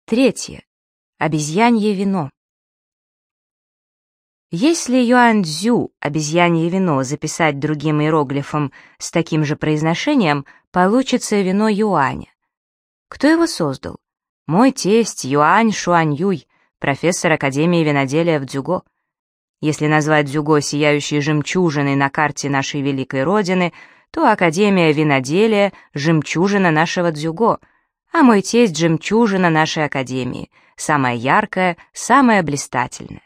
Третье. Обезьянье вино. Если юань-дзю, обезьянье вино, записать другим иероглифом с таким же произношением, получится вино юаня. Кто его создал? Мой тесть Юань Шуаньюй, профессор Академии виноделия в Цзюго. Если назвать Цзюго сияющей жемчужиной на карте нашей великой родины, то Академия виноделия — жемчужина нашего Цзюго, а мой тесть — жемчужина нашей Академии, самая яркая, самая блистательная.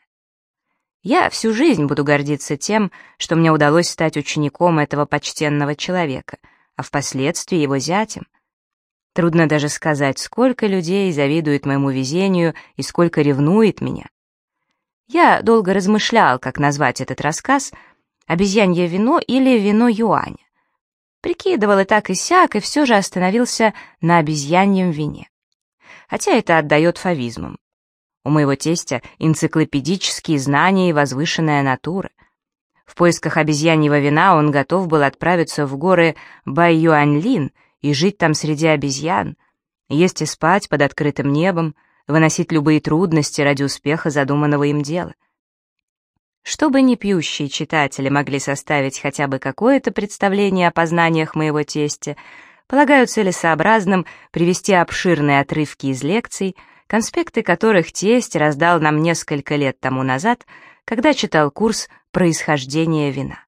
Я всю жизнь буду гордиться тем, что мне удалось стать учеником этого почтенного человека, а впоследствии его зятем. Трудно даже сказать, сколько людей завидует моему везению и сколько ревнует меня. Я долго размышлял, как назвать этот рассказ «Обезьянье вино» или «Вино юаня». Прикидывал и так и сяк, и все же остановился на обезьяньем вине. Хотя это отдает фавизмам. У моего тестя энциклопедические знания и возвышенная натура. В поисках обезьяньего вина он готов был отправиться в горы Байюаньлин и жить там среди обезьян, есть и спать под открытым небом, выносить любые трудности ради успеха задуманного им дела. Чтобы не пьющие читатели могли составить хотя бы какое-то представление о познаниях моего тестя, полагаю целесообразным привести обширные отрывки из лекций, конспекты которых тесть раздал нам несколько лет тому назад, когда читал курс «Происхождение вина».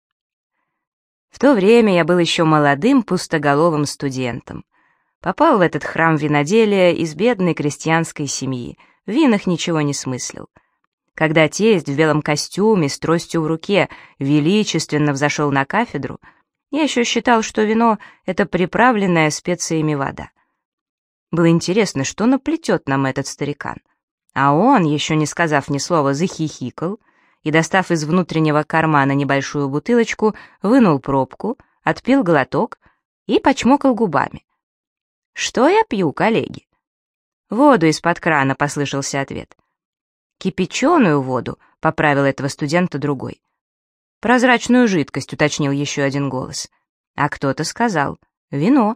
В то время я был еще молодым пустоголовым студентом. Попал в этот храм виноделия из бедной крестьянской семьи, в винах ничего не смыслил. Когда тесть в белом костюме с тростью в руке величественно взошел на кафедру, я еще считал, что вино — это приправленная специями вода. Было интересно, что наплетет нам этот старикан. А он, еще не сказав ни слова, захихикал и, достав из внутреннего кармана небольшую бутылочку, вынул пробку, отпил глоток и почмокал губами. «Что я пью, коллеги?» «Воду из-под крана», — послышался ответ. «Кипяченую воду», — поправил этого студента другой. «Прозрачную жидкость», — уточнил еще один голос. А кто-то сказал «вино».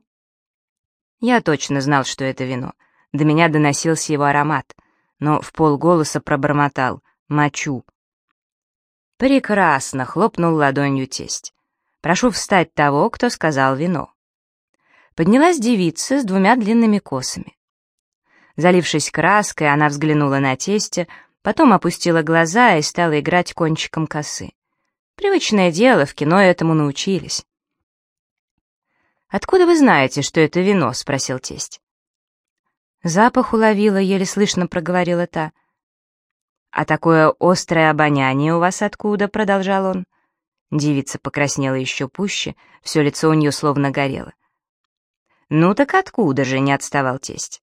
Я точно знал, что это вино. До меня доносился его аромат, но вполголоса пробормотал «мочу». «Прекрасно!» — хлопнул ладонью тесть. «Прошу встать того, кто сказал вино». Поднялась девица с двумя длинными косами. Залившись краской, она взглянула на тестя, потом опустила глаза и стала играть кончиком косы. Привычное дело, в кино этому научились. «Откуда вы знаете, что это вино?» — спросил тесть. «Запах уловила», — еле слышно проговорила та. «А такое острое обоняние у вас откуда?» — продолжал он. Девица покраснела еще пуще, все лицо у нее словно горело. «Ну так откуда же?» — не отставал тесть.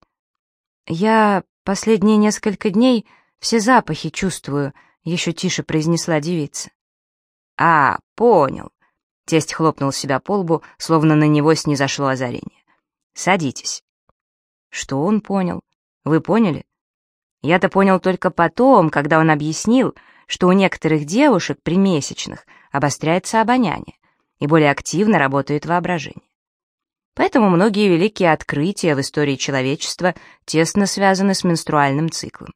«Я последние несколько дней все запахи чувствую», — еще тише произнесла девица. «А, понял». Тесть хлопнул себя по лбу, словно на него снизошло озарение. «Садитесь». Что он понял? Вы поняли? Я-то понял только потом, когда он объяснил, что у некоторых девушек при месячных обостряется обоняние и более активно работает воображение. Поэтому многие великие открытия в истории человечества тесно связаны с менструальным циклом.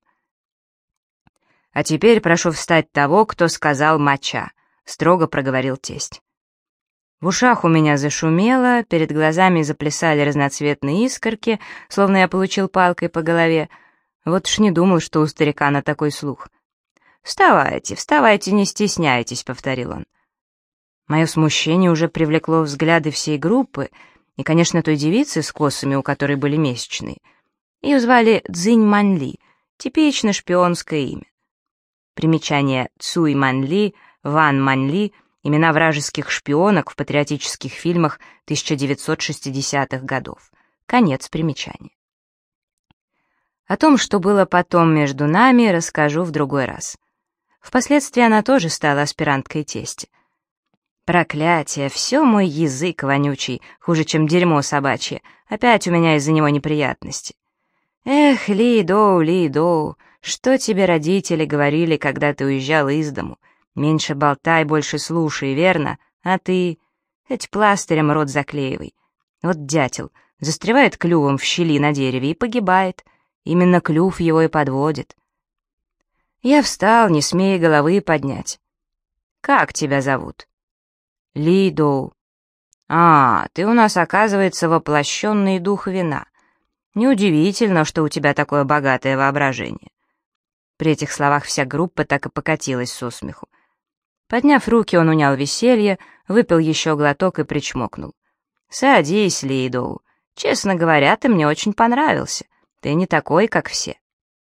«А теперь прошу встать того, кто сказал моча», — строго проговорил тесть. В ушах у меня зашумело, перед глазами заплясали разноцветные искорки, словно я получил палкой по голове. Вот уж не думал, что у старикана такой слух. «Вставайте, вставайте, не стесняйтесь», — повторил он. Мое смущение уже привлекло взгляды всей группы, и, конечно, той девицы с косами, у которой были месячные. Ее звали Цзинь Манли, типично шпионское имя. Примечание: Цуй Манли, Ван Манли — имена вражеских шпионок в патриотических фильмах 1960-х годов. Конец примечания. О том, что было потом между нами, расскажу в другой раз. Впоследствии она тоже стала аспиранткой тестя. Проклятие, все мой язык вонючий, хуже, чем дерьмо собачье. Опять у меня из-за него неприятности. Эх, Ли-Доу, что тебе родители говорили, когда ты уезжал из дому? Меньше болтай, больше слушай, верно? А ты? Хоть пластырем рот заклеивай. Вот дятел застревает клювом в щели на дереве и погибает. Именно клюв его и подводит. Я встал, не смея головы поднять. «Как тебя зовут?» «Лидоу». «А, ты у нас, оказывается, воплощенный дух вина. Неудивительно, что у тебя такое богатое воображение». При этих словах вся группа так и покатилась со смеху. Подняв руки, он унял веселье, выпил еще глоток и причмокнул. «Садись, Лидоу. Честно говоря, ты мне очень понравился. Ты не такой, как все».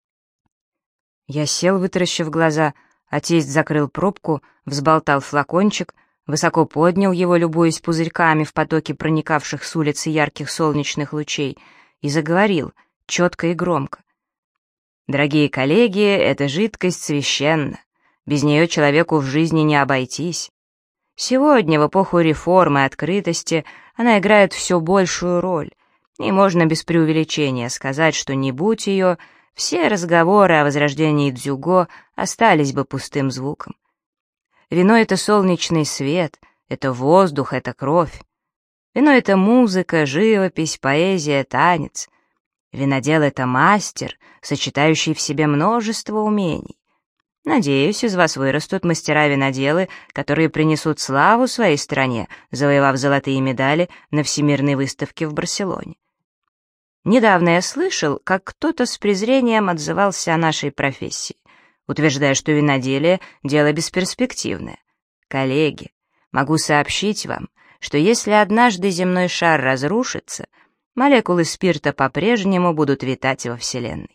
Я сел, вытаращив глаза, а тесть закрыл пробку, взболтал флакончик, высоко поднял его, любуясь пузырьками в потоке проникавших с улицы ярких солнечных лучей, и заговорил, четко и громко. «Дорогие коллеги, эта жидкость священна. Без нее человеку в жизни не обойтись. Сегодня, в эпоху реформы и открытости, она играет все большую роль, и можно без преувеличения сказать, что не будь ее, все разговоры о возрождении дзюго остались бы пустым звуком. Вино — это солнечный свет, это воздух, это кровь. Вино — это музыка, живопись, поэзия, танец. Винодел — это мастер, сочетающий в себе множество умений. Надеюсь, из вас вырастут мастера-виноделы, которые принесут славу своей стране, завоевав золотые медали на Всемирной выставке в Барселоне. Недавно я слышал, как кто-то с презрением отзывался о нашей профессии, утверждая, что виноделие — дело бесперспективное. Коллеги, могу сообщить вам, что если однажды земной шар разрушится, молекулы спирта по-прежнему будут витать во Вселенной.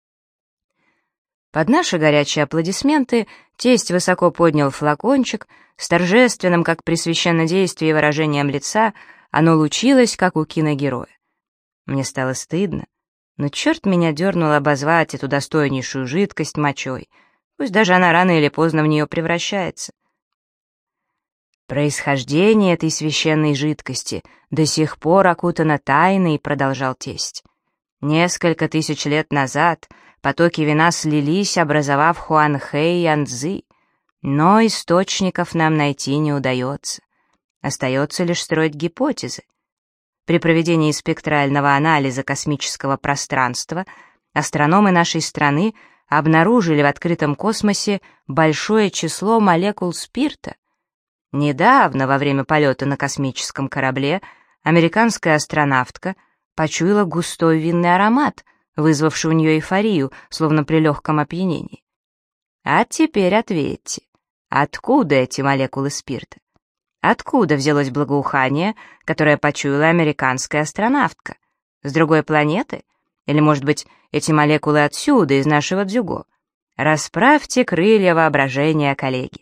Под наши горячие аплодисменты тесть высоко поднял флакончик, с торжественным, как при священнодействии, выражением лица, оно лучилось, как у киногероя. Мне стало стыдно, но черт меня дернул обозвать эту достойнейшую жидкость мочой, пусть даже она рано или поздно в нее превращается. «Происхождение этой священной жидкости до сих пор окутано тайной», — продолжал тесть. «Несколько тысяч лет назад потоки вина слились, образовав Хуанхэ и Янцзы, но источников нам найти не удается. Остается лишь строить гипотезы. При проведении спектрального анализа космического пространства астрономы нашей страны обнаружили в открытом космосе большое число молекул спирта. Недавно, во время полета на космическом корабле, американская астронавтка почуяла густой винный аромат, вызвавший у нее эйфорию, словно при легком опьянении. А теперь ответьте, откуда эти молекулы спирта? Откуда взялось благоухание, которое почуяла американская астронавтка? С другой планеты? Или, может быть, эти молекулы отсюда, из нашего дзюго? Расправьте крылья воображения, коллеги.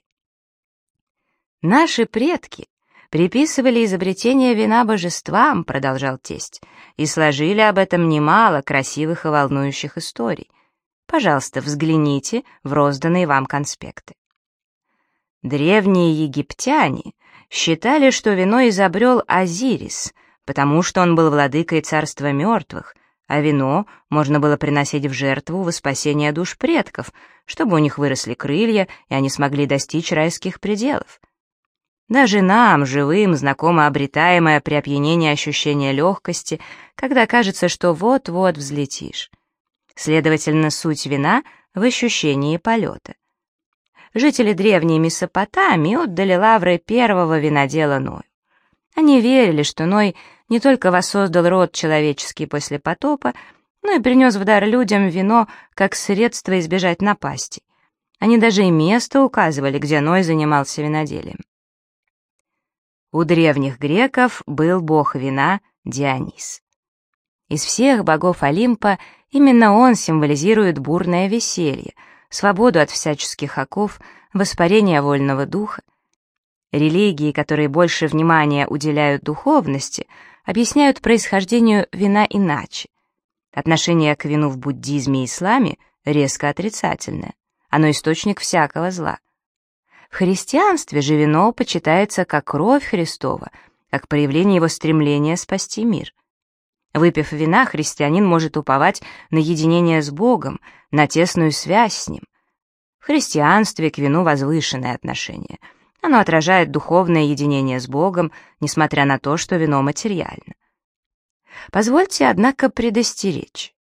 Наши предки приписывали изобретение вина божествам, продолжал тесть, и сложили об этом немало красивых и волнующих историй. Пожалуйста, взгляните в розданные вам конспекты. Древние египтяне считали, что вино изобрел Азирис, потому что он был владыкой царства мертвых, а вино можно было приносить в жертву во спасение душ предков, чтобы у них выросли крылья, и они смогли достичь райских пределов. Даже нам, живым, знакомо обретаемое при опьянении ощущение легкости, когда кажется, что вот-вот взлетишь. Следовательно, суть вина в ощущении полета. Жители древней Месопотамии отдали лавры первого винодела Ною. Они верили, что Ной не только воссоздал род человеческий после потопа, но и принес в дар людям вино как средство избежать напасти. Они даже и место указывали, где Ной занимался виноделием. У древних греков был бог вина Дионис. Из всех богов Олимпа именно он символизирует бурное веселье, свободу от всяческих оков, воспарение вольного духа. Религии, которые больше внимания уделяют духовности, объясняют происхождению вина иначе. Отношение к вину в буддизме и исламе резко отрицательное. Оно источник всякого зла. В христианстве же вино почитается как кровь Христова, как проявление его стремления спасти мир. Выпив вина, христианин может уповать на единение с Богом, на тесную связь с Ним. В христианстве к вину возвышенное отношение. Оно отражает духовное единение с Богом, несмотря на то, что вино материально. Позвольте, однако, предостеречь.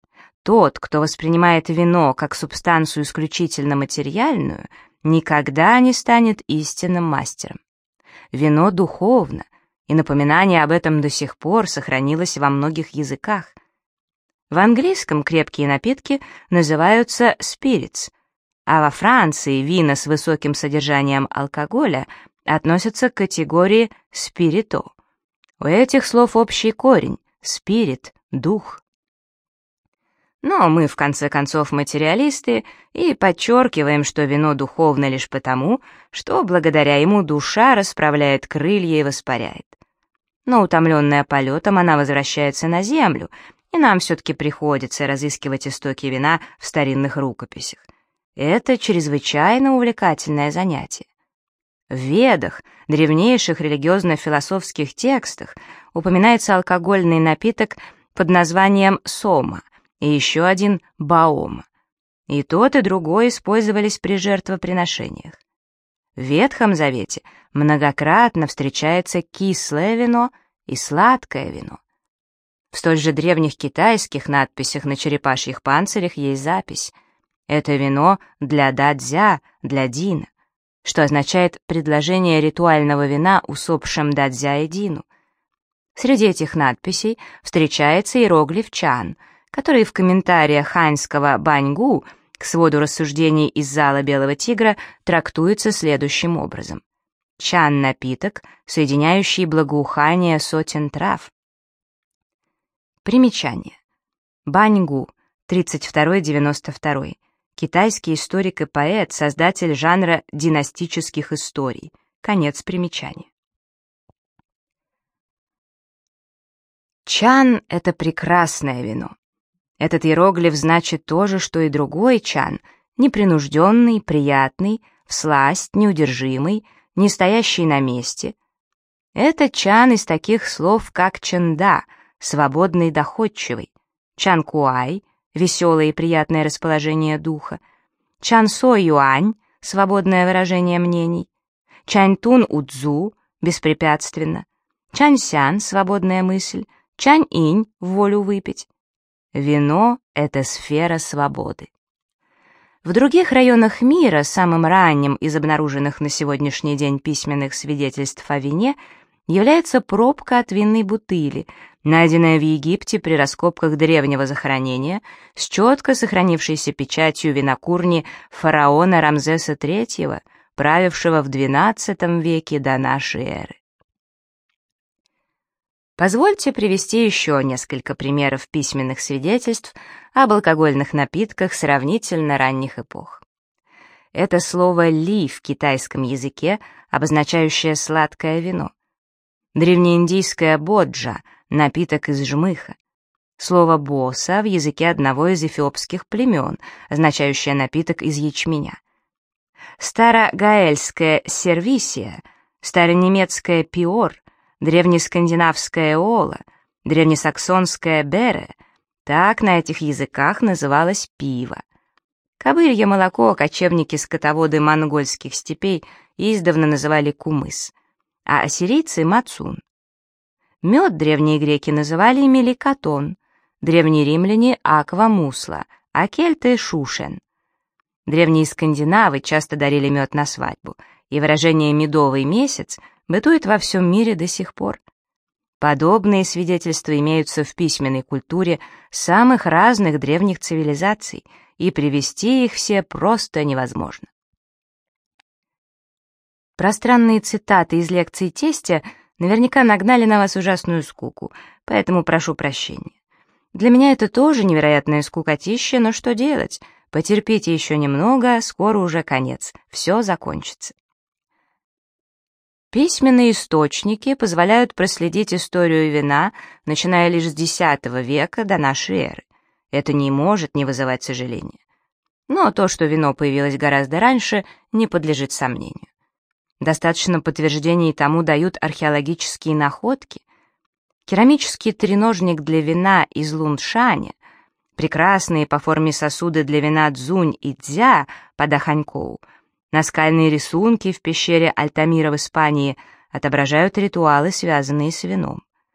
Тот, кто воспринимает вино как субстанцию исключительно материальную, никогда не станет истинным мастером. Вино духовно, и напоминание об этом до сих пор сохранилось во многих языках. В английском крепкие напитки называются spirits, а во Франции вина с высоким содержанием алкоголя относятся к категории spirito. У этих слов общий корень — spirit, дух. Но мы, в конце концов, материалисты и подчеркиваем, что вино духовно лишь потому, что благодаря ему душа расправляет крылья и воспаряет. Но утомленная полетом, она возвращается на землю, и нам все-таки приходится разыскивать истоки вина в старинных рукописях. Это чрезвычайно увлекательное занятие. В Ведах, древнейших религиозно-философских текстах, упоминается алкогольный напиток под названием сома, и еще один — баома. И тот, и другой использовались при жертвоприношениях. В Ветхом Завете многократно встречается кислое вино и сладкое вино. В столь же древних китайских надписях на черепашьих панцирях есть запись: «Это вино для дадзя, для дина», что означает предложение ритуального вина усопшим дадзя и дину. Среди этих надписей встречается иероглиф чан, который в комментариях ханьского баньгу к своду рассуждений из зала Белого тигра трактуется следующим образом. Чан — напиток, соединяющий благоухание сотен трав. Примечание. Баньгу, 32-92, китайский историк и поэт, создатель жанра династических историй. Конец примечания. Чан — это прекрасное вино. Этот иероглиф значит то же, что и другой чан, непринужденный, приятный, всласть, неудержимый, не стоящий на месте. Это чан из таких слов, как чанда, свободный, доходчивый, чанкуай, веселое и приятное расположение духа, чансо юань, свободное выражение мнений, чаньтун удзу, беспрепятственно, чаньсян, свободная мысль, чань-инь, волю выпить. Вино — это сфера свободы. В других районах мира самым ранним из обнаруженных на сегодняшний день письменных свидетельств о вине является пробка от винной бутыли, найденная в Египте при раскопках древнего захоронения с четко сохранившейся печатью винокурни фараона Рамзеса III, правившего в XII веке до нашей эры. Позвольте привести еще несколько примеров письменных свидетельств об алкогольных напитках сравнительно ранних эпох. Это слово «ли» в китайском языке, обозначающее сладкое вино. Древнеиндийское боджа — напиток из жмыха. Слово «боса» в языке одного из эфиопских племен, означающее напиток из ячменя. Старогаэльское сервисия, старонемецкое пиор, древнескандинавское ола, древнесаксонское бере — так на этих языках называлось пиво. Кобылье молоко кочевники-скотоводы монгольских степей издавна называли кумыс, а ассирийцы — мацун. Мед древние греки называли меликотон, древние римляне — аквамусла, а кельты — шушен. Древние скандинавы часто дарили мед на свадьбу, и выражение «медовый месяц» бытует во всем мире до сих пор. Подобные свидетельства имеются в письменной культуре самых разных древних цивилизаций, и привести их все просто невозможно. Пространные цитаты из лекций тестя наверняка нагнали на вас ужасную скуку, поэтому прошу прощения. Для меня это тоже невероятное скукотище, но что делать? Потерпите еще немного, скоро уже конец, все закончится. Письменные источники позволяют проследить историю вина, начиная лишь с X века до нашей эры. Это не может не вызывать сожаления. Но то, что вино появилось гораздо раньше, не подлежит сомнению. Достаточно подтверждений тому дают археологические находки. Керамический треножник для вина из Луншаня, прекрасные по форме сосуды для вина Цзунь и Цзя под Аханькоу, наскальные рисунки в пещере Альтамира в Испании отображают ритуалы, связанные с вином.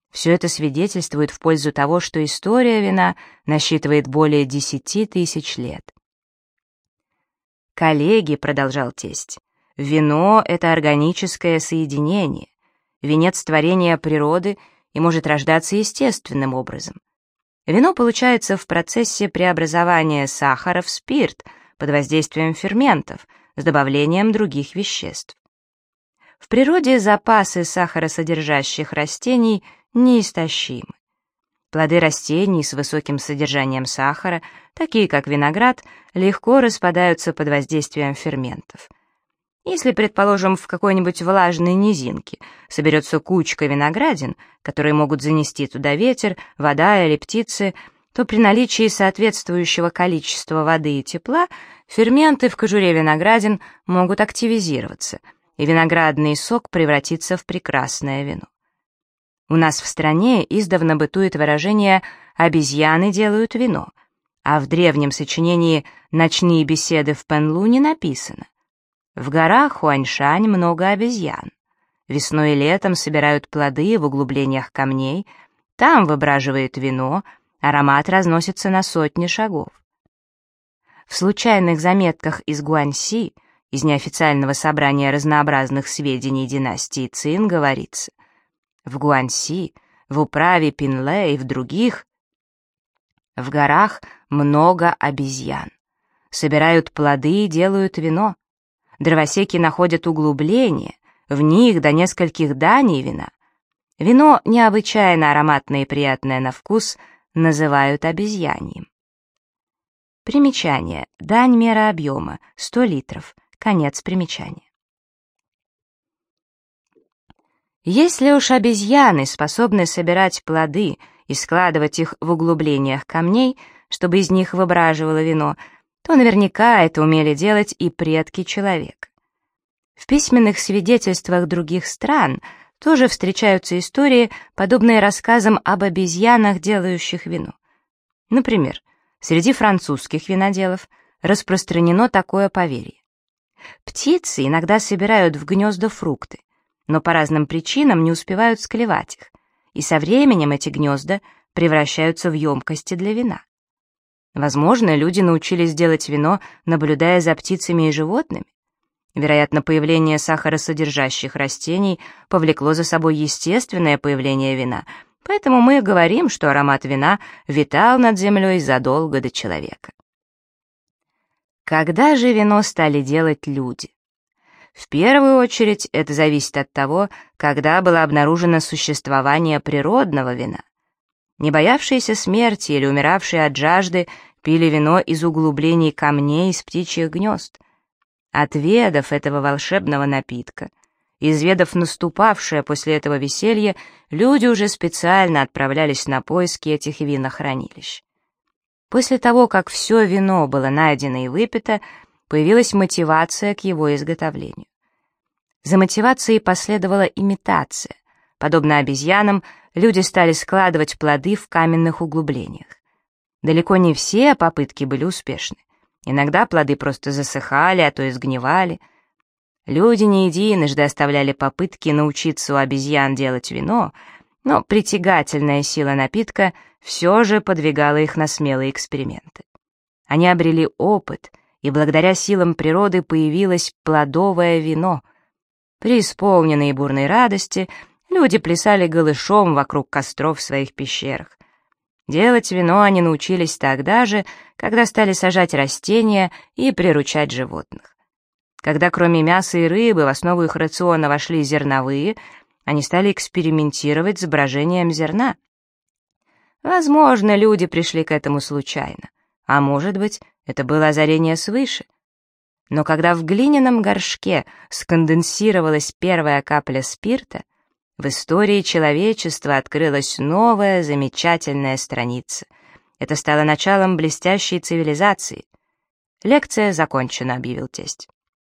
Все это свидетельствует в пользу того, что история вина насчитывает более 10 тысяч лет. «Коллеги», — продолжал тесть, — «вино — это органическое соединение, венец творения природы и может рождаться естественным образом. Вино получается в процессе преобразования сахара в спирт под воздействием ферментов с добавлением других веществ. В природе запасы сахаросодержащих растений неистощимы. Плоды растений с высоким содержанием сахара, такие как виноград, легко распадаются под воздействием ферментов. Если, предположим, в какой-нибудь влажной низинке соберется кучка виноградин, которые могут занести туда ветер, вода или птицы, то при наличии соответствующего количества воды и тепла ферменты в кожуре виноградин могут активизироваться, и виноградный сок превратится в прекрасное вино. У нас в стране издавна бытует выражение «обезьяны делают вино», а в древнем сочинении «Ночные беседы в Пенлуне» написано: «В горах Хуаньшань много обезьян. Весной и летом собирают плоды в углублениях камней, там выбраживает вино, аромат разносится на сотни шагов». В случайных заметках из Гуаньси, из неофициального собрания разнообразных сведений династии Цин, говорится: в Гуаньси, в управе Пинле и в других в горах много обезьян. Собирают плоды и делают вино. Дровосеки находят углубления, в них до нескольких даней вина. Вино, необычайно ароматное и приятное на вкус, называют обезьяньим. Примечание. Дань мера объема. 100 литров. Конец примечания. Если уж обезьяны способны собирать плоды и складывать их в углублениях камней, чтобы из них выбраживало вино, то наверняка это умели делать и предки человека. В письменных свидетельствах других стран тоже встречаются истории, подобные рассказам об обезьянах, делающих вино. Например, среди французских виноделов распространено такое поверье. Птицы иногда собирают в гнезда фрукты, но по разным причинам не успевают склевать их, и со временем эти гнезда превращаются в емкости для вина. Возможно, люди научились делать вино, наблюдая за птицами и животными. Вероятно, появление сахаросодержащих растений повлекло за собой естественное появление вина, поэтому мы говорим, что аромат вина витал над землей задолго до человека. Когда же вино стали делать люди? В первую очередь это зависит от того, когда было обнаружено существование природного вина. Не боявшиеся смерти или умиравшие от жажды пили вино из углублений камней из птичьих гнезд. Отведав этого волшебного напитка, изведав наступавшее после этого веселье, люди уже специально отправлялись на поиски этих винохранилищ. После того, как все вино было найдено и выпито, появилась мотивация к его изготовлению. За мотивацией последовала имитация. Подобно обезьянам, люди стали складывать плоды в каменных углублениях. Далеко не все попытки были успешны. Иногда плоды просто засыхали, а то и сгнивали. Люди не единожды оставляли попытки научиться у обезьян делать вино, но притягательная сила напитка все же подвигала их на смелые эксперименты. Они обрели опыт, и благодаря силам природы появилось плодовое вино. При исполненной бурной радости люди плясали голышом вокруг костров в своих пещерах. Делать вино они научились тогда же, когда стали сажать растения и приручать животных. Когда кроме мяса и рыбы в основу их рациона вошли зерновые, они стали экспериментировать с брожением зерна. Возможно, люди пришли к этому случайно, а может быть, это было озарение свыше. Но когда в глиняном горшке сконденсировалась первая капля спирта, в истории человечества открылась новая замечательная страница. Это стало началом блестящей цивилизации. «Лекция закончена», — объявил тесть.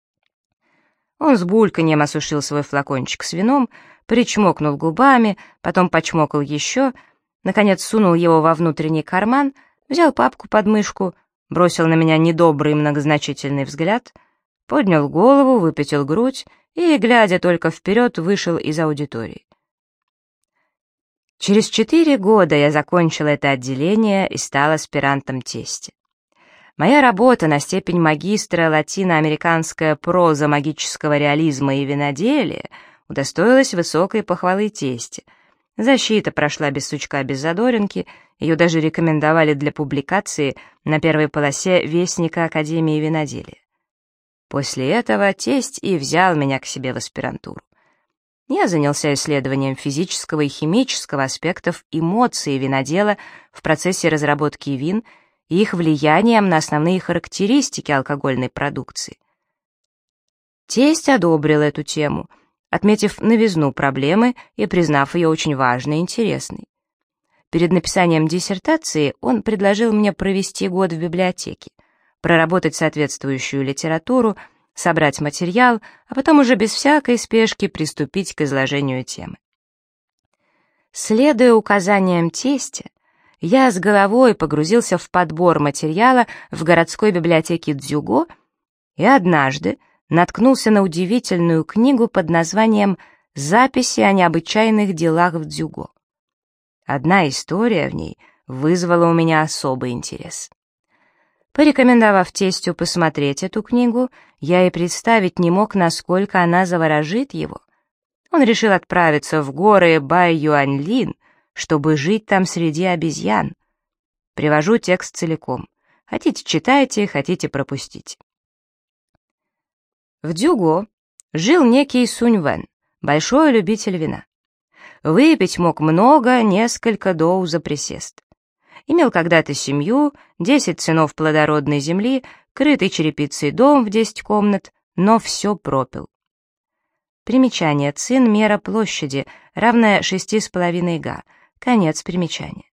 Он с бульканьем осушил свой флакончик с вином, причмокнул губами, потом почмокал еще, наконец сунул его во внутренний карман, взял папку под мышку, бросил на меня недобрый многозначительный взгляд, поднял голову, выпятил грудь и, глядя только вперед, вышел из аудитории. Через 4 года я закончила это отделение и стала аспирантом тестя. Моя работа на степень магистра «Латиноамериканская проза магического реализма и виноделия» удостоилась высокой похвалы тестя. Защита прошла без сучка, без задоринки, ее даже рекомендовали для публикации на первой полосе Вестника Академии виноделия. После этого тесть и взял меня к себе в аспирантуру. Я занялся исследованием физического и химического аспектов эмоций винодела в процессе разработки вин и их влиянием на основные характеристики алкогольной продукции. Тесть одобрил эту тему, отметив новизну проблемы и признав ее очень важной и интересной. Перед написанием диссертации он предложил мне провести год в библиотеке, проработать соответствующую литературу, собрать материал, а потом уже без всякой спешки приступить к изложению темы. Следуя указаниям тестя, я с головой погрузился в подбор материала в городской библиотеке Дзюго и однажды наткнулся на удивительную книгу под названием «Записи о необычайных делах в Дзюго». Одна история в ней вызвала у меня особый интерес. Порекомендовав тестю посмотреть эту книгу, я и представить не мог, насколько она заворожит его. Он решил отправиться в горы Бай-Юаньлин, чтобы жить там среди обезьян. Привожу текст целиком. Хотите — читайте, хотите — пропустите. В Дзюго жил некий Сунь Вэн, большой любитель вина. Выпить мог много, несколько доу за присест. Имел когда-то семью, 10 сынов плодородной земли, крытый черепицей дом в 10 комнат, но все пропил. Примечание. Цин — мера площади, равная 6,5 га. Конец примечания.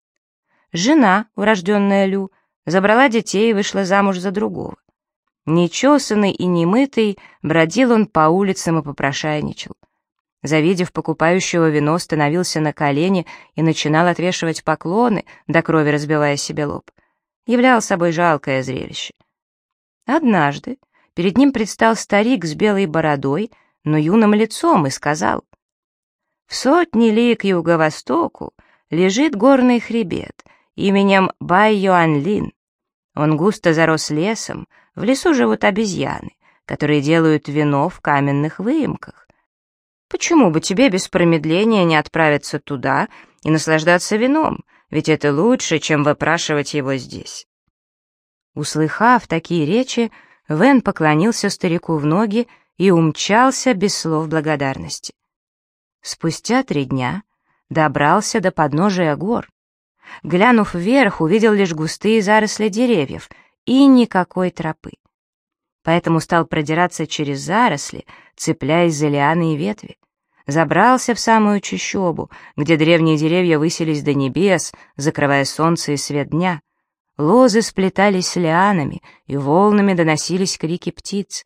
Жена, урожденная Лю, забрала детей и вышла замуж за другого. Нечесанный и немытый, бродил он по улицам и попрошайничал. Завидев покупающего вино, становился на колени и начинал отвешивать поклоны, до крови разбивая себе лоб. Являл собой жалкое зрелище. Однажды перед ним предстал старик с белой бородой, но юным лицом, и сказал: «В 100 ли к юго-востоку лежит горный хребет именем Бай-Юаньлин. Он густо зарос лесом, в лесу живут обезьяны, которые делают вино в каменных выемках. Почему бы тебе без промедления не отправиться туда и наслаждаться вином, ведь это лучше, чем выпрашивать его здесь». Услыхав такие речи, Вэн поклонился старику в ноги и умчался без слов благодарности. Спустя 3 дня добрался до подножия гор. Глянув вверх, увидел лишь густые заросли деревьев и никакой тропы. Поэтому стал продираться через заросли, цепляясь за лианы и ветви. Забрался в самую чащобу, где древние деревья высились до небес, закрывая солнце и свет дня. Лозы сплетались с лианами, и волнами доносились крики птиц.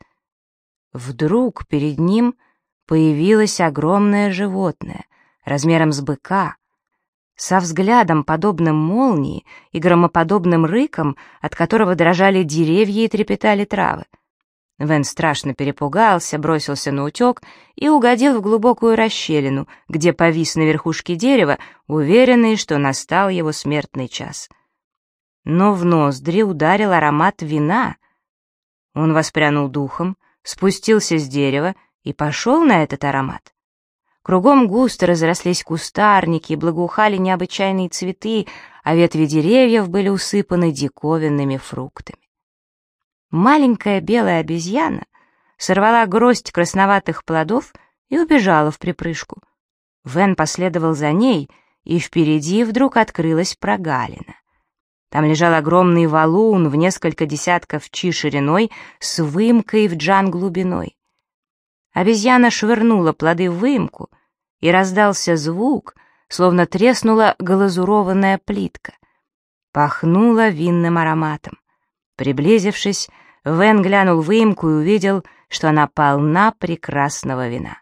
Вдруг перед ним появилось огромное животное, размером с быка, со взглядом, подобным молнии, и громоподобным рыком, от которого дрожали деревья и трепетали травы. Вэн страшно перепугался, бросился на утек и угодил в глубокую расщелину, где повис на верхушке дерева, уверенный, что настал его смертный час. Но в ноздри ударил аромат вина. Он воспрянул духом, спустился с дерева и пошел на этот аромат. Кругом густо разрослись кустарники, благоухали необычайные цветы, а ветви деревьев были усыпаны диковинными фруктами. Маленькая белая обезьяна сорвала гроздь красноватых плодов и убежала в припрыжку. Вэн последовал за ней, и впереди вдруг открылась прогалина. Там лежал огромный валун в несколько десятков чи шириной с выемкой в джан глубиной. Обезьяна швырнула плоды в выемку, и раздался звук, словно треснула глазурованная плитка. Пахнуло винным ароматом. Приблизившись, Вэн глянул в выемку и увидел, что она полна прекрасного вина.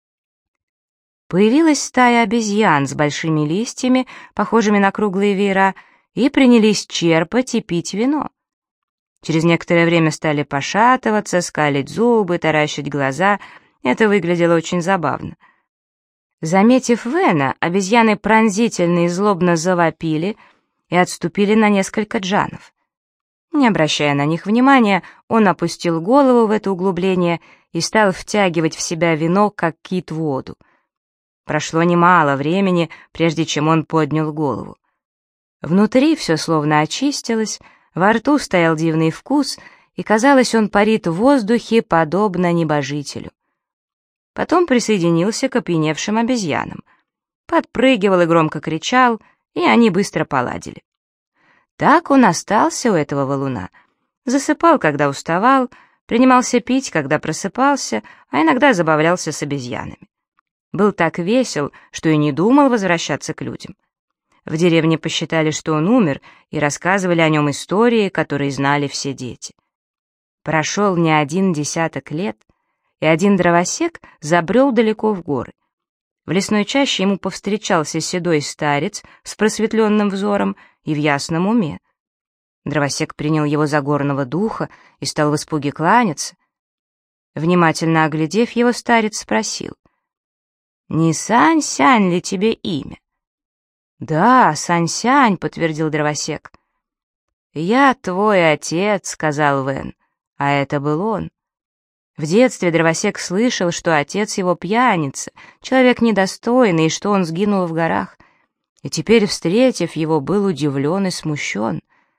Появилась стая обезьян с большими листьями, похожими на круглые веера, и принялись черпать и пить вино. Через некоторое время стали пошатываться, скалить зубы, таращить глаза. Это выглядело очень забавно. Заметив Вена, обезьяны пронзительно и злобно завопили и отступили на несколько джанов. Не обращая на них внимания, он опустил голову в это углубление и стал втягивать в себя вино, как кит в воду. Прошло немало времени, прежде чем он поднял голову. Внутри все словно очистилось, во рту стоял дивный вкус, и, казалось, он парит в воздухе, подобно небожителю. Потом присоединился к опьяневшим обезьянам. Подпрыгивал и громко кричал, и они быстро поладили. Так он остался у этого валуна. Засыпал, когда уставал, принимался пить, когда просыпался, а иногда забавлялся с обезьянами. Был так весел, что и не думал возвращаться к людям. В деревне посчитали, что он умер, и рассказывали о нем истории, которые знали все дети. Прошел не один десяток лет, и один дровосек забрел далеко в горы. В лесной чаще ему повстречался седой старец с просветленным взором и в ясном уме. Дровосек принял его за горного духа и стал в испуге кланяться. Внимательно оглядев его, старец спросил: «Не Сань-Сянь ли тебе имя?» «Да, Сань-Сянь», — подтвердил дровосек. «Я твой отец», — сказал Вэн, а это был он. В детстве дровосек слышал, что отец его пьяница, человек недостойный, и что он сгинул в горах, и теперь, встретив его, был удивлен и смущен.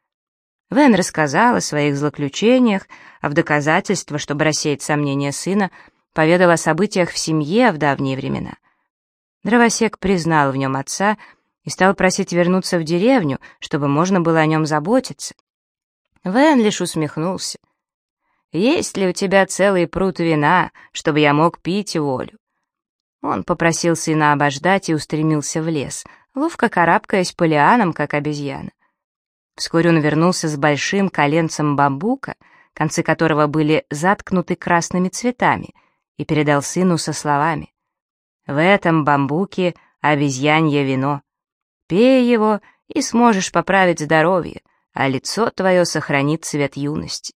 Вэн рассказал о своих злоключениях, а в доказательство, чтобы рассеять сомнения сына, поведал о событиях в семье в давние времена. Дровосек признал в нем отца и стал просить вернуться в деревню, чтобы можно было о нем заботиться. Вэн лишь усмехнулся. «Есть ли у тебя целый пруд вина, чтобы я мог пить волю?» Он попросил сына обождать и устремился в лес, ловко карабкаясь по лианам, как обезьяна. Вскоре он вернулся с большим коленцем бамбука, концы которого были заткнуты красными цветами, и передал сыну со словами: «В этом бамбуке обезьянье вино. Пей его, и сможешь поправить здоровье, а лицо твое сохранит цвет юности».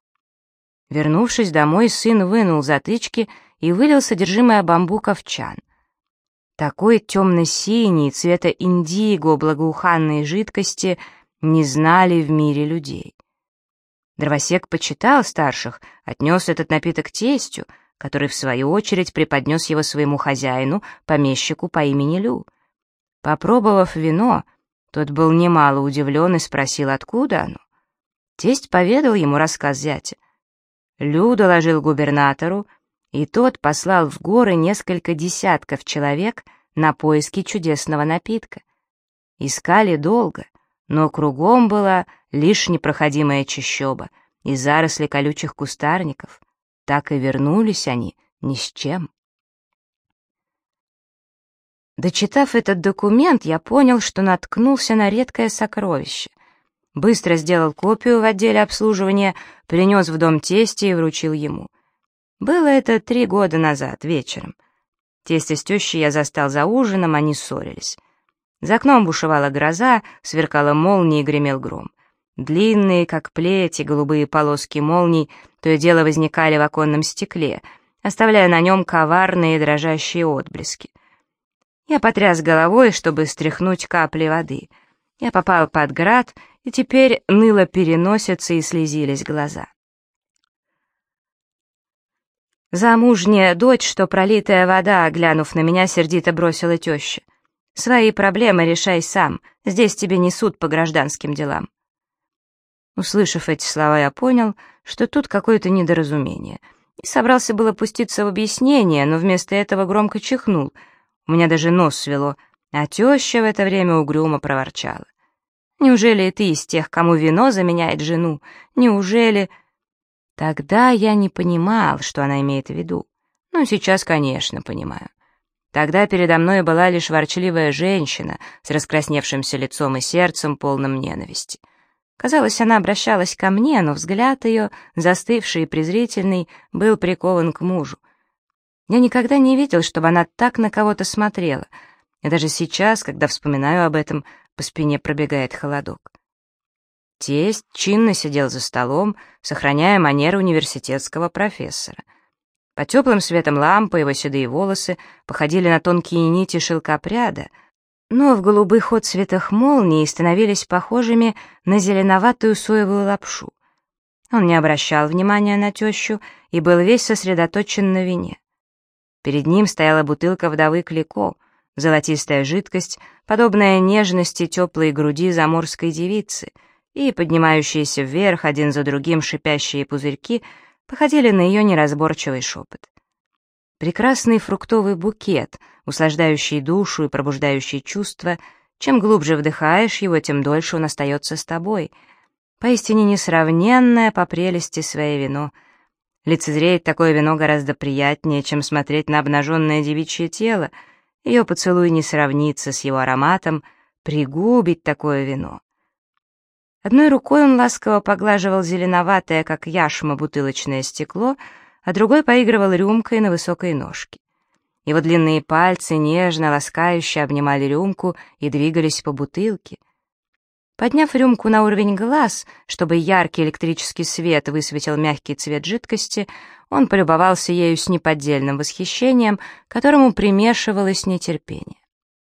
Вернувшись домой, сын вынул затычки и вылил содержимое бамбука в чан. Такой темно-синий, цвета индиго благоуханной жидкости не знали в мире людей. Дровосек почитал старших, отнес этот напиток тестю, который, в свою очередь, преподнес его своему хозяину, помещику по имени Лю. Попробовав вино, тот был немало удивлен и спросил, откуда оно. Тесть поведал ему рассказ зятя. Лю доложил губернатору, и тот послал в горы несколько десятков человек на поиски чудесного напитка. Искали долго, но кругом была лишь непроходимая чащоба и заросли колючих кустарников. Так и вернулись они ни с чем. Дочитав этот документ, я понял, что наткнулся на редкое сокровище. Быстро сделал копию в отделе обслуживания, принес в дом тестя и вручил ему. Было это 3 года назад, вечером. Тестя с тещей я застал за ужином, они ссорились. За окном бушевала гроза, сверкала молния и гремел гром. Длинные, как плети, голубые полоски молний то и дело возникали в оконном стекле, оставляя на нем коварные дрожащие отблески. Я потряс головой, чтобы стряхнуть капли воды. Я попал под град, и теперь ныло переносица и слезились глаза. Замужняя дочь, что пролитая вода, глянув на меня, сердито бросила теща: «Свои проблемы решай сам, здесь тебе не суд по гражданским делам». Услышав эти слова, я понял, что тут какое-то недоразумение, и собрался было пуститься в объяснение, но вместо этого громко чихнул. У меня даже нос свело, а теща в это время угрюмо проворчала: «Неужели и ты из тех, кому вино заменяет жену? Неужели...» Тогда я не понимал, что она имеет в виду. Но сейчас, конечно, понимаю. Тогда передо мной была лишь ворчливая женщина с раскрасневшимся лицом и сердцем, полным ненависти. Казалось, она обращалась ко мне, но взгляд ее, застывший и презрительный, был прикован к мужу. Я никогда не видел, чтобы она так на кого-то смотрела, и даже сейчас, когда вспоминаю об этом, по спине пробегает холодок. Тесть чинно сидел за столом, сохраняя манеры университетского профессора. Под теплым светом лампы его седые волосы походили на тонкие нити шелкопряда, но в голубых отцветах молнии становились похожими на зеленоватую соевую лапшу. Он не обращал внимания на тещу и был весь сосредоточен на вине. Перед ним стояла бутылка вдовы Клико, золотистая жидкость, подобная нежности теплой груди заморской девицы, и поднимающиеся вверх один за другим шипящие пузырьки походили на ее неразборчивый шепот. Прекрасный фруктовый букет, услаждающий душу и пробуждающий чувства. Чем глубже вдыхаешь его, тем дольше он остается с тобой. Поистине несравненное по прелести свое вино. Лицезреть такое вино гораздо приятнее, чем смотреть на обнаженное девичье тело. Ее поцелуй не сравнится с его ароматом. Пригубить такое вино. Одной рукой он ласково поглаживал зеленоватое, как яшма, бутылочное стекло, а другой поигрывал рюмкой на высокой ножке. Его длинные пальцы нежно, ласкающе обнимали рюмку и двигались по бутылке. Подняв рюмку на уровень глаз, чтобы яркий электрический свет высветил мягкий цвет жидкости, он полюбовался ею с неподдельным восхищением, которому примешивалось нетерпение.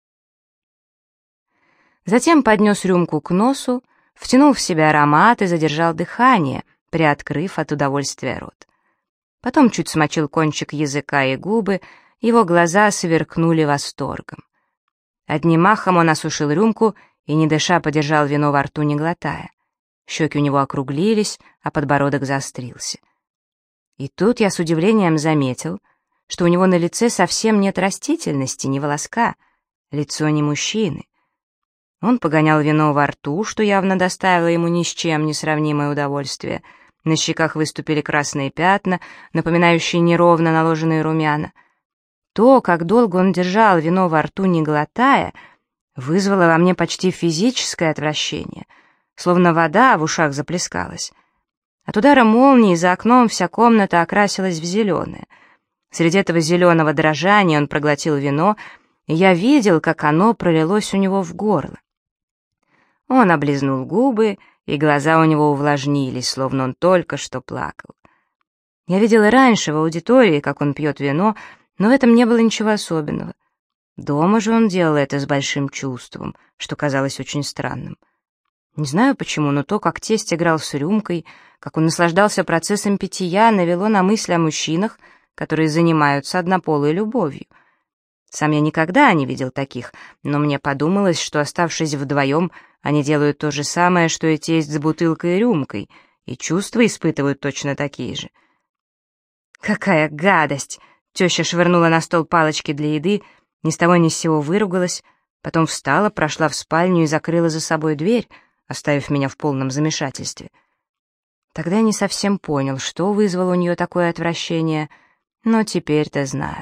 Затем поднес рюмку к носу, втянул в себя аромат и задержал дыхание, приоткрыв от удовольствия рот. Потом чуть смочил кончик языка и губы, его глаза сверкнули восторгом. Одним махом он осушил рюмку и, не дыша, подержал вино во рту, не глотая. Щеки у него округлились, а подбородок заострился. И тут я с удивлением заметил, что у него на лице совсем нет растительности, ни волоска, лицо не мужчины. Он погонял вино во рту, что явно доставило ему ни с чем не сравнимое удовольствие. На щеках выступили красные пятна, напоминающие неровно наложенные румяна. То, как долго он держал вино во рту, не глотая, вызвало во мне почти физическое отвращение, словно вода в ушах заплескалась. От удара молнии за окном вся комната окрасилась в зеленое. Среди этого зеленого дрожания он проглотил вино, и я видел, как оно пролилось у него в горло. Он облизнул губы, и глаза у него увлажнились, словно он только что плакал. Я видел и раньше в аудитории, как он пьет вино, но в этом не было ничего особенного. Дома же он делал это с большим чувством, что казалось очень странным. Не знаю почему, но то, как тесть играл с рюмкой, как он наслаждался процессом питья, навело на мысль о мужчинах, которые занимаются однополой любовью. Сам я никогда не видел таких, но мне подумалось, что, оставшись вдвоем, они делают то же самое, что и тесть с бутылкой и рюмкой, и чувства испытывают точно такие же. «Какая гадость!» — теща швырнула на стол палочки для еды, ни с того ни с сего выругалась, потом встала, прошла в спальню и закрыла за собой дверь, оставив меня в полном замешательстве. Тогда я не совсем понял, что вызвало у нее такое отвращение, но теперь-то знаю.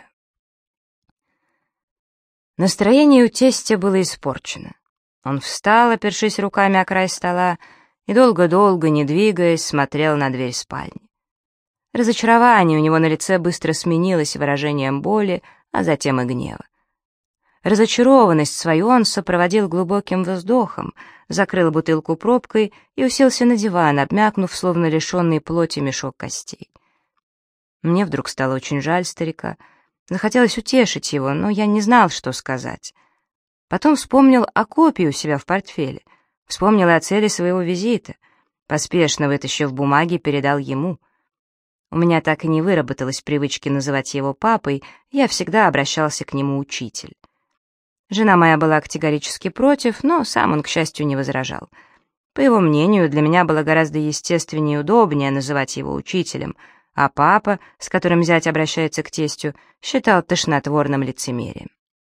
Настроение у тестя было испорчено. Он встал, опершись руками о край стола, и долго-долго, не двигаясь, смотрел на дверь спальни. Разочарование у него на лице быстро сменилось выражением боли, а затем и гнева. Разочарованность свою он сопроводил глубоким вздохом, закрыл бутылку пробкой и уселся на диван, обмякнув, словно лишенный плоти мешок костей. Мне вдруг стало очень жаль старика. Захотелось утешить его, но я не знал, что сказать. Потом вспомнил о копии у себя в портфеле, вспомнил о цели своего визита. Поспешно вытащив бумаги, передал ему. У меня так и не выработалась привычки называть его папой, я всегда обращался к нему учитель. Жена моя была категорически против, но сам он, к счастью, не возражал. По его мнению, для меня было гораздо естественнее и удобнее называть его учителем, а папа, с которым зять обращается к тестю, считал тошнотворным лицемерием.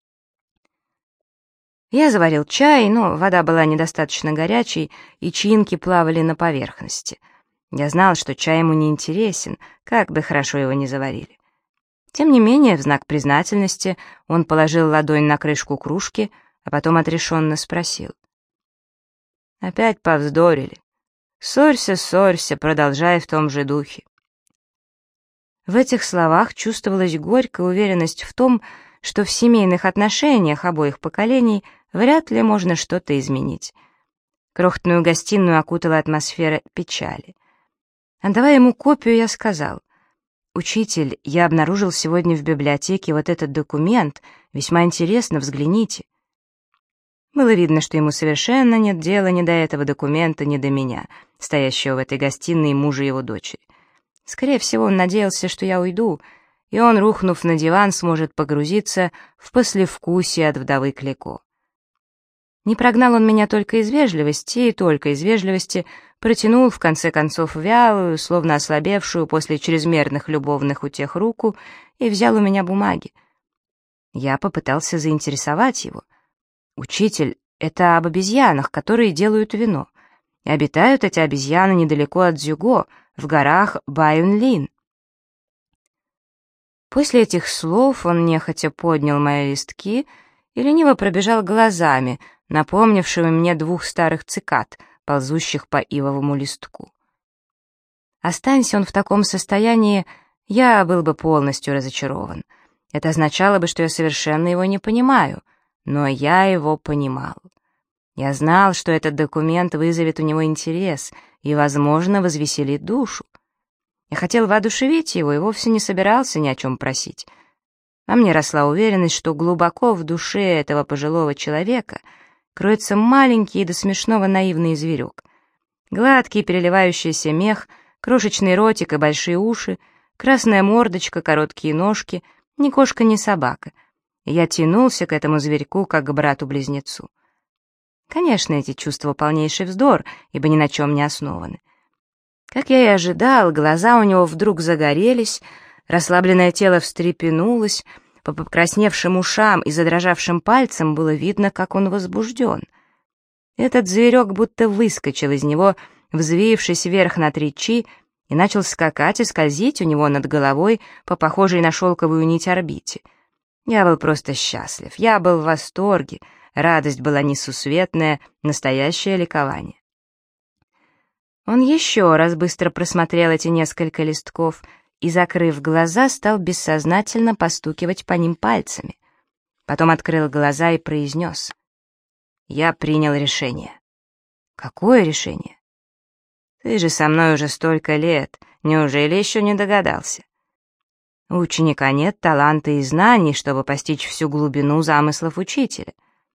Я заварил чай, но вода была недостаточно горячей, и чаинки плавали на поверхности. Я знал, что чай ему не интересен, как бы хорошо его ни заварили. Тем не менее, в знак признательности он положил ладонь на крышку кружки, а потом отрешенно спросил. «Опять повздорили. Ссорься, ссорься, продолжай в том же духе». В этих словах чувствовалась горькая уверенность в том, что в семейных отношениях обоих поколений вряд ли можно что-то изменить. Крохотную гостиную окутала атмосфера печали. Отдавая ему копию, я сказал: «Учитель, я обнаружил сегодня в библиотеке вот этот документ. Весьма интересно, взгляните». Было видно, что ему совершенно нет дела ни до этого документа, ни до меня, стоящего в этой гостиной и мужа его дочери. Скорее всего, он надеялся, что я уйду, и он, рухнув на диван, сможет погрузиться в послевкусие от вдовы Клико. Не прогнал он меня только из вежливости, и только из вежливости протянул, в конце концов, вялую, словно ослабевшую после чрезмерных любовных утех руку, и взял у меня бумаги. Я попытался заинтересовать его. «Учитель, это об обезьянах, которые делают вино. И обитают эти обезьяны недалеко от Дзюго, в горах Баюнлин». После этих слов он нехотя поднял мои листки и лениво пробежал глазами, напомнившими мне двух старых цикад, ползущих по ивовому листку. Останься он в таком состоянии, я был бы полностью разочарован. Это означало бы, что я совершенно его не понимаю, но я его понимал. Я знал, что этот документ вызовет у него интерес и, возможно, возвеселит душу. Я хотел воодушевить его и вовсе не собирался ни о чем просить. А мне росла уверенность, что глубоко в душе этого пожилого человека кроется маленький и до смешного наивный зверек. Гладкий переливающийся мех, крошечный ротик и большие уши, красная мордочка, короткие ножки, ни кошка, ни собака. И я тянулся к этому зверьку, как к брату-близнецу. Конечно, эти чувства полнейший вздор, ибо ни на чем не основаны. Как я и ожидал, глаза у него вдруг загорелись, расслабленное тело встрепенулось, по покрасневшим ушам и задрожавшим пальцам было видно, как он возбужден. Этот зверек будто выскочил из него, взвившись вверх на 3 чи, и начал скакать и скользить у него над головой по похожей на шелковую нить орбите. Я был просто счастлив, я был в восторге, радость была несусветная, настоящее ликование. Он еще раз быстро просмотрел эти несколько листков и, закрыв глаза, стал бессознательно постукивать по ним пальцами. Потом открыл глаза и произнес: «Я принял решение». «Какое решение?» «Ты же со мной уже столько лет, неужели еще не догадался?» У ученика нет таланта и знаний, чтобы постичь всю глубину замыслов учителя.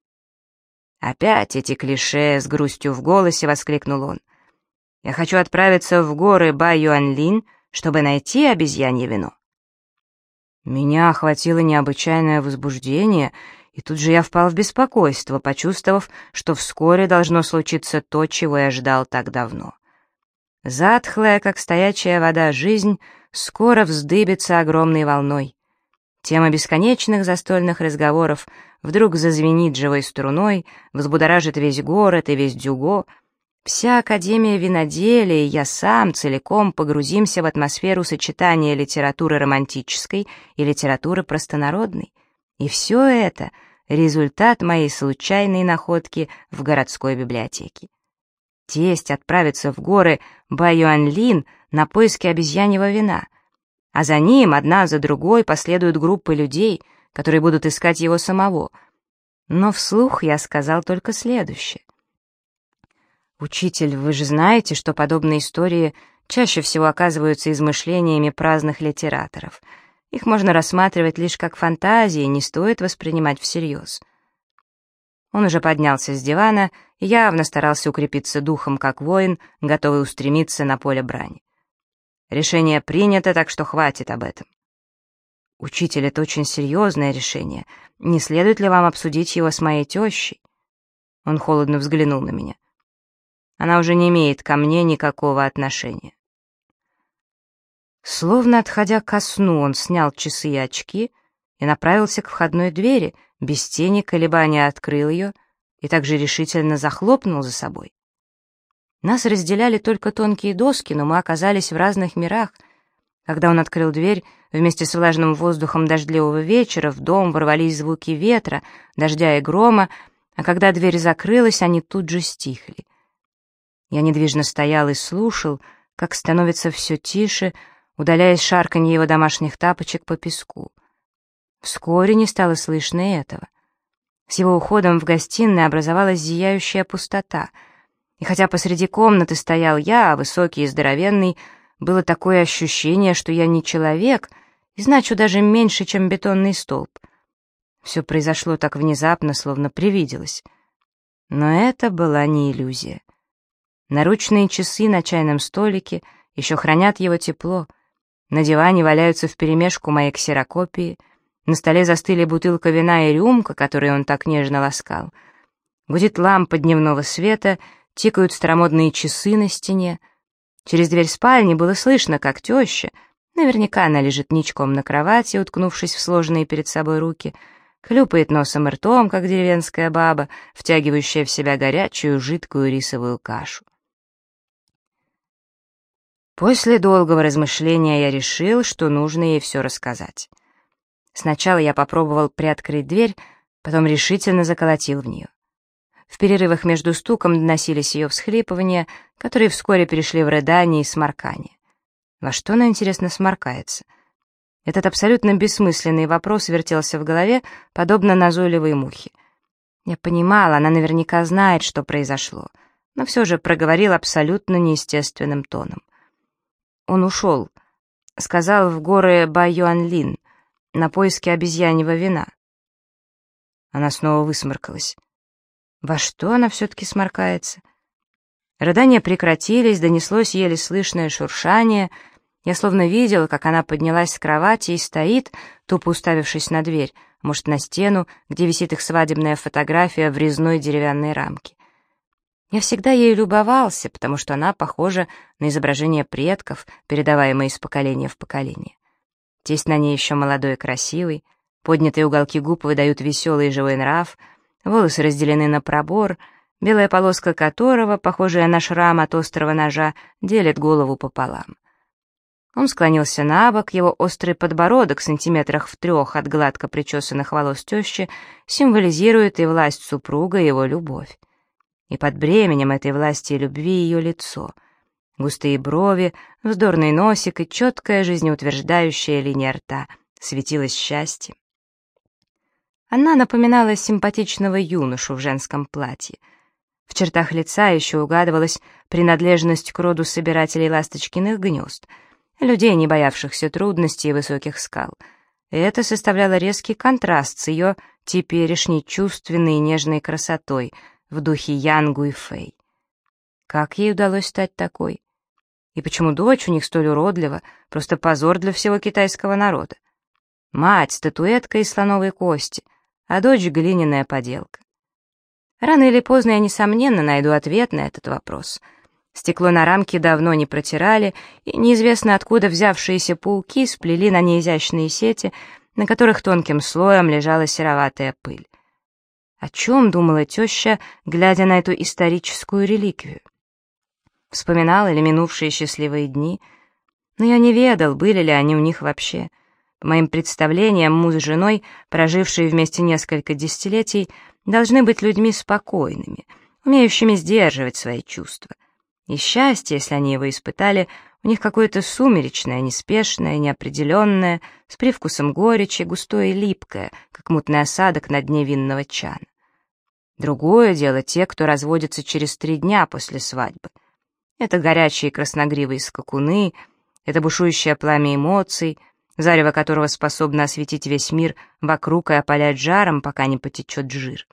«Опять эти клише!» — с грустью в голосе воскликнул он. «Я хочу отправиться в горы Баюанлин, чтобы найти обезьянье вино». Меня охватило необычайное возбуждение, и тут же я впал в беспокойство, почувствовав, что вскоре должно случиться то, чего я ждал так давно. Затхлая, как стоячая вода, жизнь скоро вздыбится огромной волной. Тема бесконечных застольных разговоров вдруг зазвенит живой струной, взбудоражит весь город и весь Дзюго. Вся Академия виноделия и я сам целиком погрузимся в атмосферу сочетания литературы романтической и литературы простонародной. И все это — результат моей случайной находки в городской библиотеке. Тесть отправится в горы Баюанлин на поиски обезьяньего вина, а за ним одна за другой последуют группы людей, которые будут искать его самого. Но вслух я сказал только следующее. «Учитель, вы же знаете, что подобные истории чаще всего оказываются измышлениями праздных литераторов. Их можно рассматривать лишь как фантазии, не стоит воспринимать всерьез». Он уже поднялся с дивана и явно старался укрепиться духом, как воин, готовый устремиться на поле брани. «Решение принято, так что хватит об этом». «Учитель, это очень серьезное решение. Не следует ли вам обсудить его с моей тещей?» Он холодно взглянул на меня. «Она уже не имеет ко мне никакого отношения». Словно отходя ко сну, он снял часы и очки и направился к входной двери, без тени колебания открыл ее и также решительно захлопнул за собой. Нас разделяли только тонкие доски, но мы оказались в разных мирах. Когда он открыл дверь, вместе с влажным воздухом дождливого вечера в дом ворвались звуки ветра, дождя и грома, а когда дверь закрылась, они тут же стихли. Я недвижно стоял и слушал, как становится все тише, удаляясь шарканье его домашних тапочек по песку. Вскоре не стало слышно и этого. С его уходом в гостиной образовалась зияющая пустота, и хотя посреди комнаты стоял я, высокий и здоровенный, было такое ощущение, что я не человек, и значу даже меньше, чем бетонный столб. Все произошло так внезапно, словно привиделось. Но это была не иллюзия. Наручные часы на чайном столике еще хранят его тепло. На диване валяются вперемешку мои ксерокопии. На столе застыли бутылка вина и рюмка, которую он так нежно ласкал. Гудит лампа дневного света, тикают старомодные часы на стене. Через дверь спальни было слышно, как теща, наверняка она лежит ничком на кровати, уткнувшись в сложенные перед собой руки, хлюпает носом и ртом, как деревенская баба, втягивающая в себя горячую, жидкую рисовую кашу. После долгого размышления я решил, что нужно ей все рассказать. Сначала я попробовал приоткрыть дверь, потом решительно заколотил в нее. В перерывах между стуком доносились ее всхлипывания, которые вскоре перешли в рыдание и сморкание. Во что она, интересно, сморкается? Этот абсолютно бессмысленный вопрос вертелся в голове, подобно назойливой мухе. Я понимала, она наверняка знает, что произошло, но все же проговорил абсолютно неестественным тоном. Он ушел, сказал, в горы Байюанлин, на поиски обезьяньего вина. Она снова высморкалась. Во что она все-таки сморкается? Рыдания прекратились, донеслось еле слышное шуршание. Я словно видела, как она поднялась с кровати и стоит, тупо уставившись на дверь, может, на стену, где висит их свадебная фотография в резной деревянной рамке. Я всегда ею любовался, потому что она похожа на изображение предков, передаваемые из поколения в поколение. Тесть на ней еще молодой и красивый, поднятые уголки губ выдают веселый и живой нрав, волосы разделены на пробор, белая полоска которого, похожая на шрам от острого ножа, делит голову пополам. Он склонился на бок, его острый подбородок, сантиметрах в 3 от гладко причесанных волос тещи, символизирует и власть супруга, и его любовь. И под бременем этой власти и любви ее лицо. Густые брови, вздорный носик и четкая жизнеутверждающая линия рта светилось счастьем. Она напоминала симпатичного юношу в женском платье. В чертах лица еще угадывалась принадлежность к роду собирателей ласточкиных гнезд, людей, не боявшихся трудностей и высоких скал. И это составляло резкий контраст с ее теперешней чувственной и нежной красотой в духе Ян Гуйфэй. Как ей удалось стать такой? И почему дочь у них столь уродлива, просто позор для всего китайского народа? Мать — статуэтка из слоновой кости, а дочь — глиняная поделка. Рано или поздно я, несомненно, найду ответ на этот вопрос. Стекло на рамке давно не протирали, и неизвестно откуда взявшиеся пауки сплели на ней изящные сети, на которых тонким слоем лежала сероватая пыль. О чем думала теща, глядя на эту историческую реликвию? Вспоминала ли минувшие счастливые дни? Но я не ведал, были ли они у них вообще. По моим представлениям, муж с женой, прожившие вместе несколько десятилетий, должны быть людьми спокойными, умеющими сдерживать свои чувства. И счастье, если они его испытали, у них какое-то сумеречное, неспешное, неопределенное, с привкусом горечи, густое и липкое, как мутный осадок на дне винного чана. Другое дело те, кто разводится через 3 дня после свадьбы. Это горячие красногривые скакуны, это бушующее пламя эмоций, зарево которого способно осветить весь мир вокруг и опалять жаром, пока не потечет жир.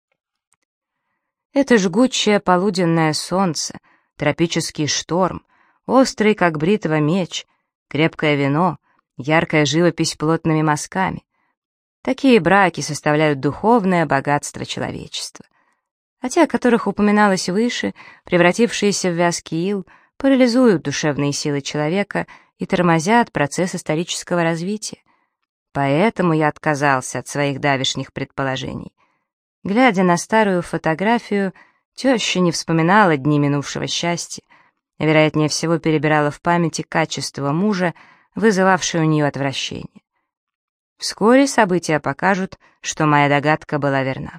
Это жгучее полуденное солнце, тропический шторм, острый, как бритва, меч, крепкое вино, яркая живопись плотными мазками. Такие браки составляют духовное богатство человечества. А те, о которых упоминалось выше, превратившиеся в вязкий ил, парализуют душевные силы человека и тормозят процесс исторического развития. Поэтому я отказался от своих давешних предположений. Глядя на старую фотографию, теща не вспоминала дни минувшего счастья, а, вероятнее всего, перебирала в памяти качество мужа, вызывавшее у нее отвращение. Вскоре события покажут, что моя догадка была верна.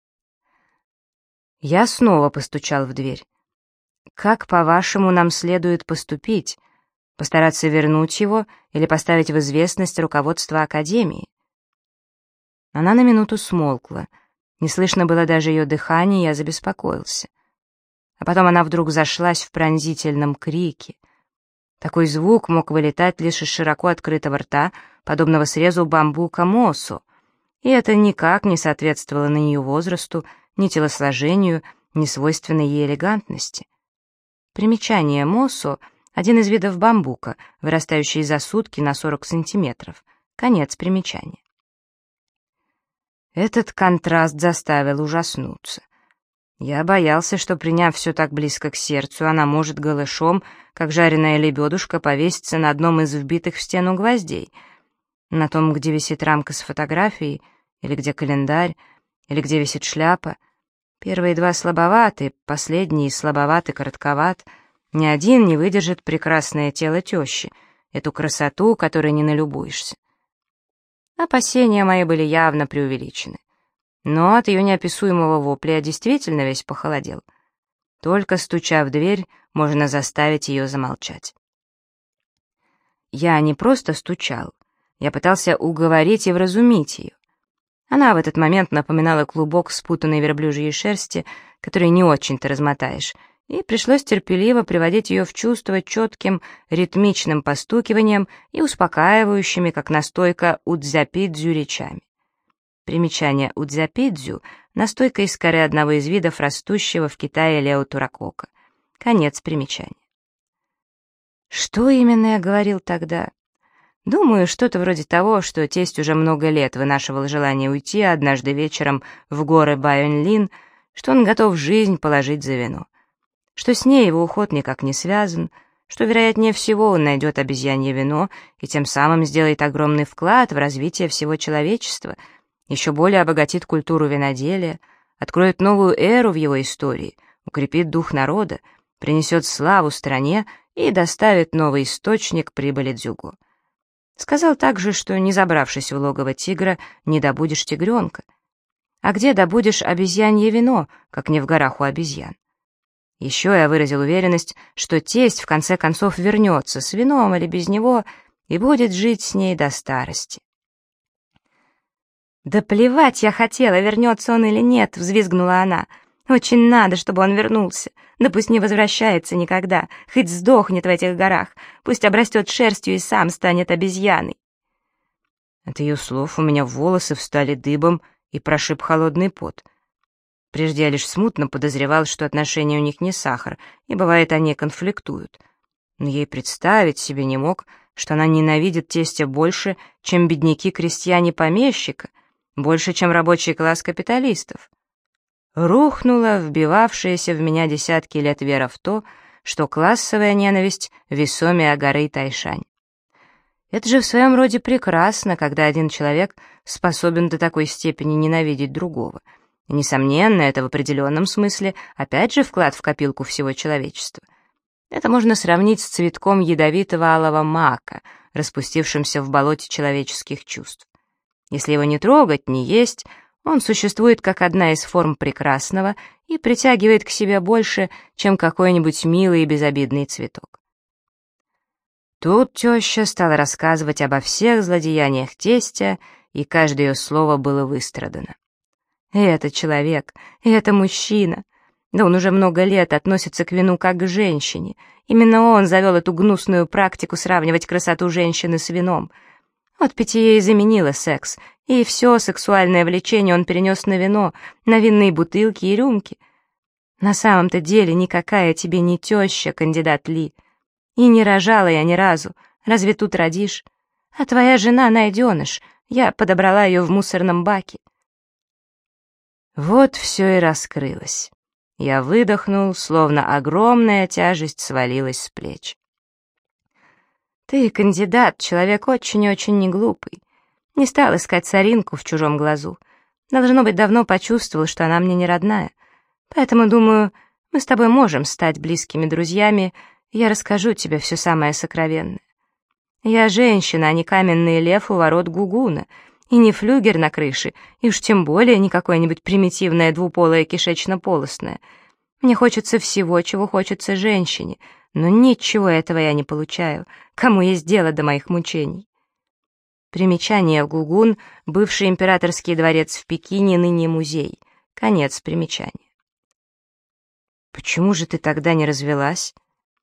Я снова постучал в дверь. «Как, по-вашему, нам следует поступить? Постараться вернуть его или поставить в известность руководство Академии?» Она на минуту смолкла. Не слышно было даже ее дыхания, и я забеспокоился. А потом она вдруг зашлась в пронзительном крике. Такой звук мог вылетать лишь из широко открытого рта, подобного срезу бамбука мосу, и это никак не соответствовало ни ее возрасту, ни телосложению, ни свойственной ей элегантности. Примечание: мосу — один из видов бамбука, вырастающий за сутки на 40 сантиметров. Конец примечания. Этот контраст заставил ужаснуться. Я боялся, что, приняв все так близко к сердцу, она может голышом, как жареная лебедушка, повеситься на одном из вбитых в стену гвоздей, на том, где висит рамка с фотографией, или где календарь, или где висит шляпа. Первые два слабоваты, последний слабоват и коротковат. Ни один не выдержит прекрасное тело тещи, эту красоту, которой не налюбуешься. Опасения мои были явно преувеличены. Но от ее неописуемого вопля я действительно весь похолодел. Только стуча в дверь, можно заставить ее замолчать. Я не просто стучал, я пытался уговорить и вразумить ее. Она в этот момент напоминала клубок спутанной верблюжьей шерсти, который не очень-то размотаешь, и пришлось терпеливо приводить ее в чувство четким ритмичным постукиванием и успокаивающими, как настойка удзяпидзю, речами. Примечание: удзяпидзю — настойка из коры одного из видов растущего в Китае леотуракока. Конец примечания. Что именно я говорил тогда? Думаю, что-то вроде того, что тесть уже много лет вынашивал желание уйти однажды вечером в горы Байонлин, что он готов жизнь положить за вино, что с ней его уход никак не связан, что, вероятнее всего, он найдет обезьянье вино и тем самым сделает огромный вклад в развитие всего человечества, еще более обогатит культуру виноделия, откроет новую эру в его истории, укрепит дух народа, принесет славу стране и доставит новый источник прибыли дзюго. Сказал также, что, не забравшись в логово тигра, не добудешь тигренка. А где добудешь обезьянье вино, как не в горах у обезьян? Еще я выразил уверенность, что тесть в конце концов вернется с вином или без него и будет жить с ней до старости. «Да плевать я хотела, вернется он или нет», — взвизгнула она. «Очень надо, чтобы он вернулся. Да пусть не возвращается никогда, хоть сдохнет в этих горах, пусть обрастет шерстью и сам станет обезьяной». От ее слов у меня волосы встали дыбом и прошиб холодный пот. Прежде я лишь смутно подозревал, что отношения у них не сахар, и бывает, они конфликтуют. Но ей представить себе не мог, что она ненавидит тестя больше, чем бедняки-крестьяне-помещика, больше, чем рабочий класс капиталистов. Рухнула вбивавшаяся в меня десятки лет вера в то, что классовая ненависть весомее горы Тайшань. Это же в своем роде прекрасно, когда один человек способен до такой степени ненавидеть другого. И, несомненно, это в определенном смысле опять же вклад в копилку всего человечества. Это можно сравнить с цветком ядовитого алого мака, распустившимся в болоте человеческих чувств. Если его не трогать, не есть, он существует как одна из форм прекрасного и притягивает к себе больше, чем какой-нибудь милый и безобидный цветок. Тут теща стала рассказывать обо всех злодеяниях тестя, и каждое ее слово было выстрадано. И это человек, и это мужчина. Да он уже много лет относится к вину как к женщине. Именно он завел эту гнусную практику сравнивать красоту женщины с вином. Вот питье и заменило секс, и все сексуальное влечение он перенес на вино, на винные бутылки и рюмки. На самом-то деле никакая тебе не теща, кандидат Ли. И не рожала я ни разу, разве тут родишь? А твоя жена найденыш, я подобрала ее в мусорном баке. Вот все и раскрылось. Я выдохнул, словно огромная тяжесть свалилась с плеч. Ты, кандидат, человек очень-очень неглупый. Не стал искать соринку в чужом глазу. Должно быть, давно почувствовал, что она мне не родная. Поэтому, думаю, мы с тобой можем стать близкими друзьями, и я расскажу тебе все самое сокровенное. Я женщина, а не каменный лев у ворот Гугуна, и не флюгер на крыше, и уж тем более не какое-нибудь примитивное двуполое кишечно-полостное. Мне хочется всего, чего хочется женщине, но ничего этого я не получаю. Кому есть дело до моих мучений? Примечание: Гугун — бывший императорский дворец в Пекине, ныне музей. Конец примечания. Почему же ты тогда не развелась?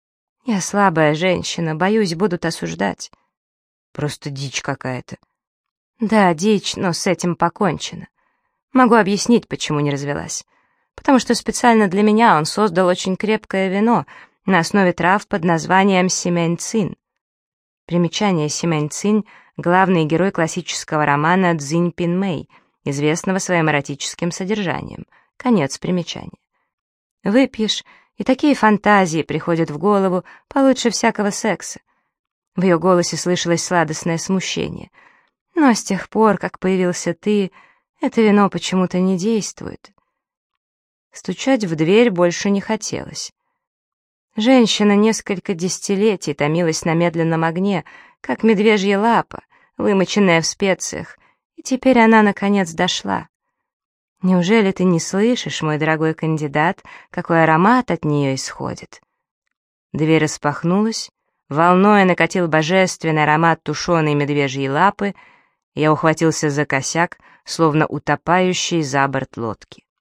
Я слабая женщина, боюсь, будут осуждать. Просто дичь какая-то. Да, дичь, но с этим покончено. Могу объяснить, почему не развелась. Потому что специально для меня он создал очень крепкое вино на основе трав под названием симэнь-цин. Примечание: симэнь-цин — главный герой классического романа Цзинь Пин Мэй, известного своим эротическим содержанием. Конец примечания. Выпьешь, и такие фантазии приходят в голову получше всякого секса. В ее голосе слышалось сладостное смущение. Но с тех пор, как появился ты, это вино почему-то не действует. Стучать в дверь больше не хотелось. Женщина несколько десятилетий томилась на медленном огне, как медвежья лапа, вымоченная в специях, и теперь она, наконец, дошла. Неужели ты не слышишь, мой дорогой кандидат, какой аромат от нее исходит? Дверь распахнулась, волной накатил божественный аромат тушеной медвежьей лапы, я ухватился за косяк, словно утопающий за борт лодки.